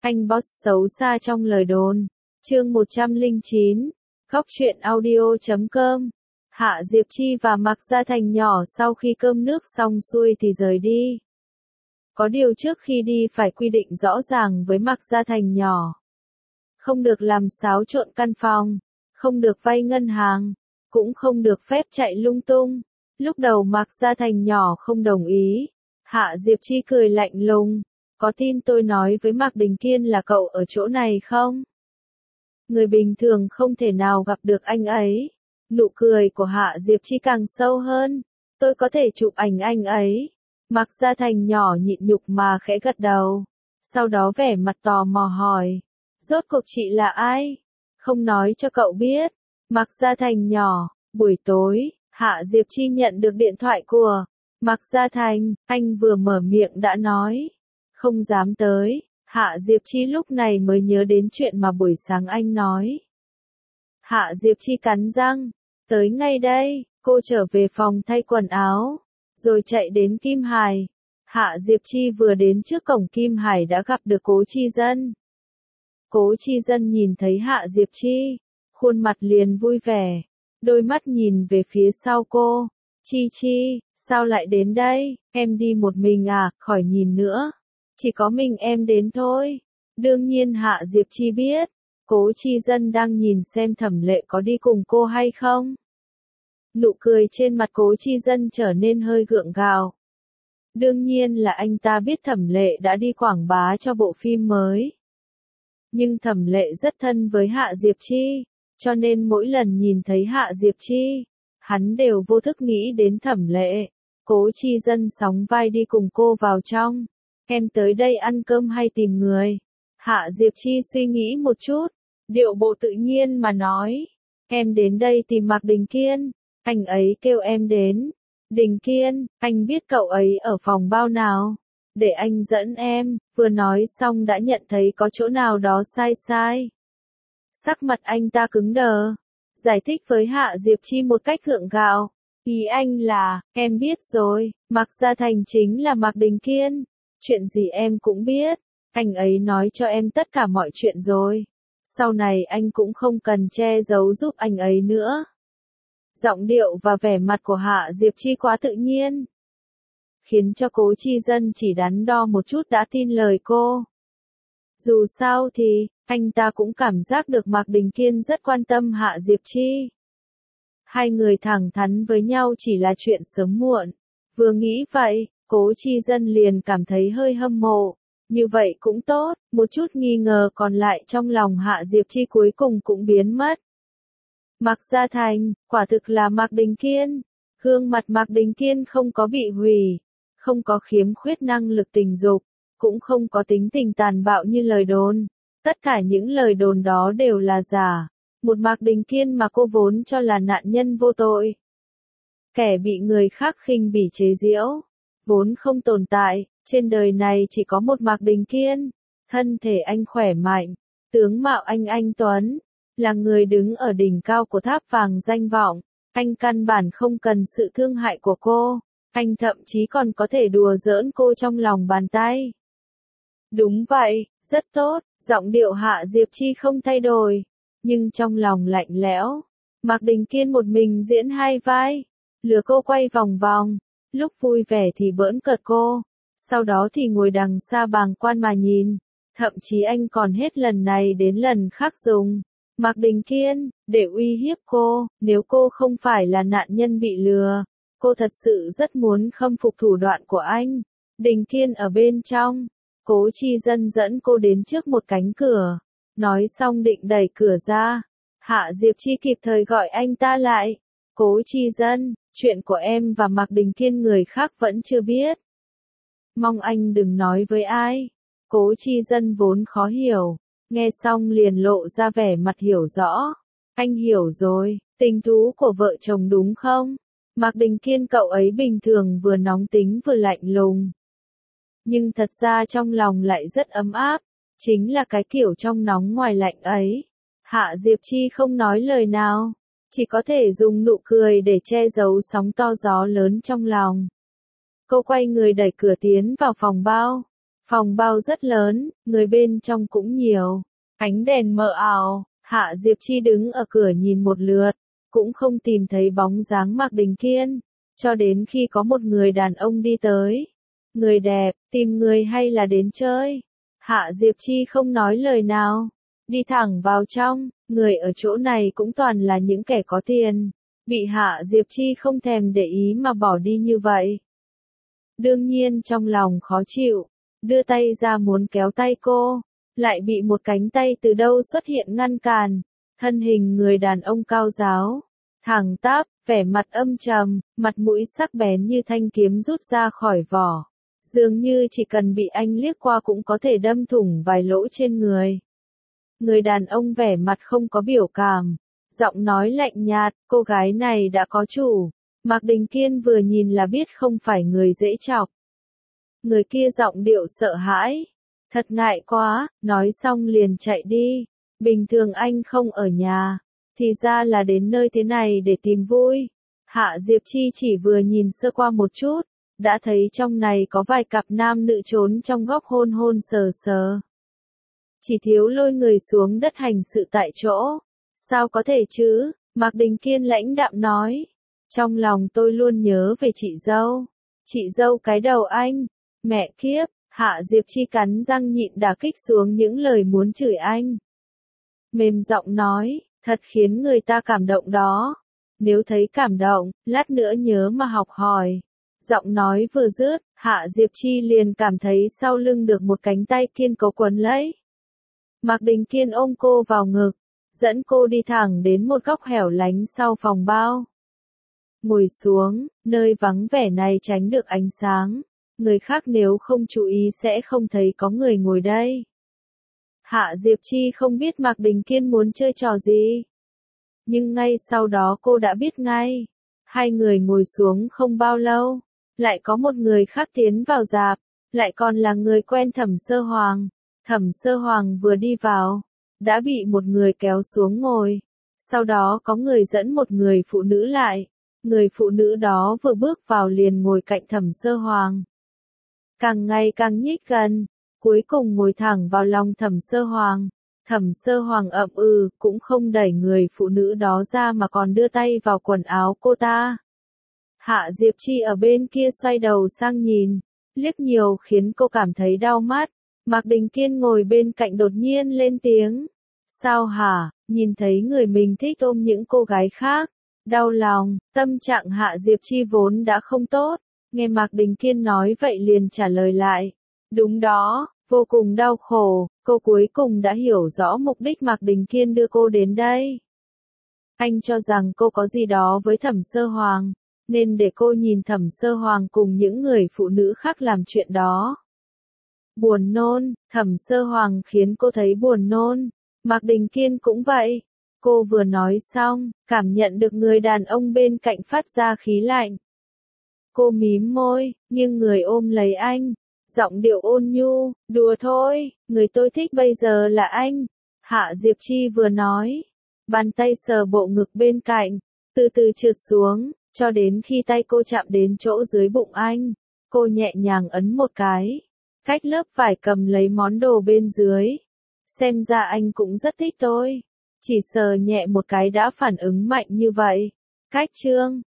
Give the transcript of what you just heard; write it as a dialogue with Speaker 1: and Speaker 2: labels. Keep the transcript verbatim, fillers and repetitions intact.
Speaker 1: Anh boss xấu xa trong lời đồn. Chương một trăm lẻ chín. Góc truyện audio chấm com. Hạ Diệp Chi và Mạc Gia Thành nhỏ sau khi cơm nước xong xuôi thì rời đi. Có điều trước khi đi phải quy định rõ ràng với Mạc Gia Thành nhỏ. Không được làm xáo trộn căn phòng, không được vay ngân hàng, cũng không được phép chạy lung tung. Lúc đầu Mạc Gia Thành nhỏ không đồng ý. Hạ Diệp Chi cười lạnh lùng. Có tin tôi nói với Mạc Đình Kiên là cậu ở chỗ này không? Người bình thường không thể nào gặp được anh ấy. Nụ cười của Hạ Diệp Chi càng sâu hơn. Tôi có thể chụp ảnh anh ấy. Mạc Gia Thành nhỏ nhịn nhục mà khẽ gật đầu. Sau đó vẻ mặt tò mò hỏi. Rốt cuộc chị là ai? Không nói cho cậu biết. Mạc Gia Thành nhỏ. Buổi tối, Hạ Diệp Chi nhận được điện thoại của Mạc Gia Thành. Anh vừa mở miệng đã nói. Không dám tới. Hạ Diệp Chi lúc này mới nhớ đến chuyện mà buổi sáng anh nói. Hạ Diệp Chi cắn răng. Tới ngay đây. Cô trở về phòng thay quần áo. Rồi chạy đến Kim Hải. Hạ Diệp Chi vừa đến trước cổng Kim Hải đã gặp được Cố Chi Dân. Cố Chi Dân nhìn thấy Hạ Diệp Chi. Khuôn mặt liền vui vẻ. Đôi mắt nhìn về phía sau cô. Chi Chi, sao lại đến đây? Em đi một mình à? Khỏi nhìn nữa. Chỉ có mình em đến thôi. Đương nhiên Hạ Diệp Chi biết. Cố Chi Dân đang nhìn xem Thẩm Lệ có đi cùng cô hay không. Nụ cười trên mặt Cố Chi Dân trở nên hơi gượng gạo. Đương nhiên là anh ta biết Thẩm Lệ đã đi quảng bá cho bộ phim mới. Nhưng Thẩm Lệ rất thân với Hạ Diệp Chi, cho nên mỗi lần nhìn thấy Hạ Diệp Chi, hắn đều vô thức nghĩ đến Thẩm Lệ. Cố Chi Dân sóng vai đi cùng cô vào trong. Em tới đây ăn cơm hay tìm người? Hạ Diệp Chi suy nghĩ một chút, điệu bộ tự nhiên mà nói. Em đến đây tìm Mạc Đình Kiên, anh ấy kêu em đến. Đình Kiên, anh biết cậu ấy ở phòng bao nào? Để anh dẫn em. Vừa nói xong đã nhận thấy có chỗ nào đó sai sai. Sắc mặt anh ta cứng đờ, giải thích với Hạ Diệp Chi một cách gượng gạo. Ý anh là, em biết rồi, Mạc Gia Thành chính là Mạc Đình Kiên. Chuyện gì em cũng biết, anh ấy nói cho em tất cả mọi chuyện rồi. Sau này anh cũng không cần che giấu giúp anh ấy nữa. Giọng điệu và vẻ mặt của Hạ Diệp Chi quá tự nhiên, khiến cho Cố Chi Dân chỉ đắn đo một chút đã tin lời cô. Dù sao thì, anh ta cũng cảm giác được Mạc Đình Kiên rất quan tâm Hạ Diệp Chi. Hai người thẳng thắn với nhau chỉ là chuyện sớm muộn. Vừa nghĩ vậy, Cố Chi Dân liền cảm thấy hơi hâm mộ. Như vậy cũng tốt, một chút nghi ngờ còn lại trong lòng Hạ Diệp Chi cuối cùng cũng biến mất. Mạc Gia Thành, quả thực là Mạc Đình Kiên. Gương mặt Mạc Đình Kiên không có bị hủy, không có khiếm khuyết năng lực tình dục, cũng không có tính tình tàn bạo như lời đồn. Tất cả những lời đồn đó đều là giả. Một Mạc Đình Kiên mà cô vốn cho là nạn nhân vô tội, kẻ bị người khác khinh bỉ chế giễu, vốn không tồn tại. Trên đời này chỉ có một Mạc Đình Kiên. Thân thể anh khỏe mạnh, tướng mạo anh anh tuấn, là người đứng ở đỉnh cao của tháp vàng danh vọng. Anh căn bản không cần sự thương hại của cô. Anh thậm chí còn có thể đùa giỡn cô trong lòng bàn tay. Đúng vậy, rất tốt. Giọng điệu Hạ Diệp Chi không thay đổi, nhưng trong lòng lạnh lẽo. Mạc Đình Kiên một mình diễn hai vai, lừa cô quay vòng vòng, lúc vui vẻ thì bỡn cợt cô, sau đó thì ngồi đằng xa bàng quan mà nhìn. Thậm chí anh còn hết lần này đến lần khác dùng Mạc Đình Kiên để uy hiếp cô. Nếu cô không phải là nạn nhân bị lừa, cô thật sự rất muốn khâm phục thủ đoạn của anh. Đình Kiên ở bên trong. Cố Chi Dân dẫn cô đến trước một cánh cửa. Nói xong định đẩy cửa ra. Hạ Diệp Chi kịp thời gọi anh ta lại. Cố Chi Dân, chuyện của em và Mạc Đình Kiên người khác vẫn chưa biết. Mong anh đừng nói với ai. Cố Chi Dân vốn khó hiểu, nghe xong liền lộ ra vẻ mặt hiểu rõ. Anh hiểu rồi, tình thú của vợ chồng đúng không? Mạc Đình Kiên cậu ấy bình thường vừa nóng tính vừa lạnh lùng, nhưng thật ra trong lòng lại rất ấm áp, chính là cái kiểu trong nóng ngoài lạnh ấy. Hạ Diệp Chi không nói lời nào, chỉ có thể dùng nụ cười để che giấu sóng to gió lớn trong lòng. Cô quay người đẩy cửa tiến vào phòng bao. Phòng bao rất lớn, người bên trong cũng nhiều. Ánh đèn mờ ảo, Hạ Diệp Chi đứng ở cửa nhìn một lượt, cũng không tìm thấy bóng dáng Mạc Đình Kiên, cho đến khi có một người đàn ông đi tới. Người đẹp, tìm người hay là đến chơi? Hạ Diệp Chi không nói lời nào, đi thẳng vào trong, người ở chỗ này cũng toàn là những kẻ có tiền, bị Hạ Diệp Chi không thèm để ý mà bỏ đi như vậy. Đương nhiên trong lòng khó chịu, đưa tay ra muốn kéo tay cô, lại bị một cánh tay từ đâu xuất hiện ngăn cản, thân hình người đàn ông cao ráo, thẳng tắp, vẻ mặt âm trầm, mặt mũi sắc bén như thanh kiếm rút ra khỏi vỏ. Dường như chỉ cần bị anh liếc qua cũng có thể đâm thủng vài lỗ trên người. Người đàn ông vẻ mặt không có biểu cảm, giọng nói lạnh nhạt, cô gái này đã có chủ. Mạc Đình Kiên vừa nhìn là biết không phải người dễ chọc. Người kia giọng điệu sợ hãi. Thật ngại quá, nói xong liền chạy đi. Bình thường anh không ở nhà, thì ra là đến nơi thế này để tìm vui. Hạ Diệp Chi chỉ vừa nhìn sơ qua một chút, đã thấy trong này có vài cặp nam nữ trốn trong góc hôn hôn sờ sờ. Chỉ thiếu lôi người xuống đất hành sự tại chỗ. Sao có thể chứ? Mạc Đình Kiên lãnh đạm nói. Trong lòng tôi luôn nhớ về chị dâu. Chị dâu cái đầu anh. Mẹ kiếp, Hạ Diệp Chi cắn răng nhịn đả kích xuống những lời muốn chửi anh. Mềm giọng nói, thật khiến người ta cảm động đó. Nếu thấy cảm động, lát nữa nhớ mà học hỏi. Giọng nói vừa dứt, Hạ Diệp Chi liền cảm thấy sau lưng được một cánh tay kiên cố quấn lấy. Mạc Đình Kiên ôm cô vào ngực, dẫn cô đi thẳng đến một góc hẻo lánh sau phòng bao. Ngồi xuống, nơi vắng vẻ này tránh được ánh sáng, người khác nếu không chú ý sẽ không thấy có người ngồi đây. Hạ Diệp Chi không biết Mạc Đình Kiên muốn chơi trò gì, nhưng ngay sau đó cô đã biết ngay. Hai người ngồi xuống không bao lâu, lại có một người khác tiến vào rạp, lại còn là người quen Thẩm Sơ Hoàng. Thẩm Sơ Hoàng vừa đi vào, đã bị một người kéo xuống ngồi, sau đó có người dẫn một người phụ nữ lại, người phụ nữ đó vừa bước vào liền ngồi cạnh Thẩm Sơ Hoàng. Càng ngày càng nhích gần, cuối cùng ngồi thẳng vào lòng Thẩm Sơ Hoàng. Thẩm Sơ Hoàng ậm ừ, cũng không đẩy người phụ nữ đó ra mà còn đưa tay vào quần áo cô ta. Hạ Diệp Chi ở bên kia xoay đầu sang nhìn, liếc nhiều khiến cô cảm thấy đau mắt. Mạc Đình Kiên ngồi bên cạnh đột nhiên lên tiếng. Sao hả, nhìn thấy người mình thích ôm những cô gái khác. Đau lòng, tâm trạng Hạ Diệp Chi vốn đã không tốt. Nghe Mạc Đình Kiên nói vậy liền trả lời lại. Đúng đó, vô cùng đau khổ, cô cuối cùng đã hiểu rõ mục đích Mạc Đình Kiên đưa cô đến đây. Anh cho rằng cô có gì đó với Thẩm Sơ Hoàng, nên để cô nhìn Thẩm Sơ Hoàng cùng những người phụ nữ khác làm chuyện đó. Buồn nôn, Thẩm Sơ Hoàng khiến cô thấy buồn nôn. Mạc Đình Kiên cũng vậy. Cô vừa nói xong, cảm nhận được người đàn ông bên cạnh phát ra khí lạnh. Cô mím môi, nhưng người ôm lấy anh. Giọng điệu ôn nhu, đùa thôi, người tôi thích bây giờ là anh. Hạ Diệp Chi vừa nói, bàn tay sờ bộ ngực bên cạnh, từ từ trượt xuống, cho đến khi tay cô chạm đến chỗ dưới bụng anh. Cô nhẹ nhàng ấn một cái, cách lớp vải cầm lấy món đồ bên dưới. Xem ra anh cũng rất thích tôi. Chỉ sờ nhẹ một cái đã phản ứng mạnh như vậy. Cách chương